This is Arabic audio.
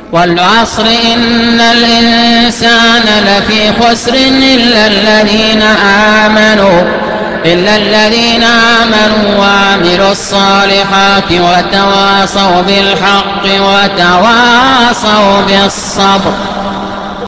والعصر إن الإنسان لفي خسر إلا الذين آمنوا وعملوا الصالحات وتواصوا بالحق وتواصوا بالصبر.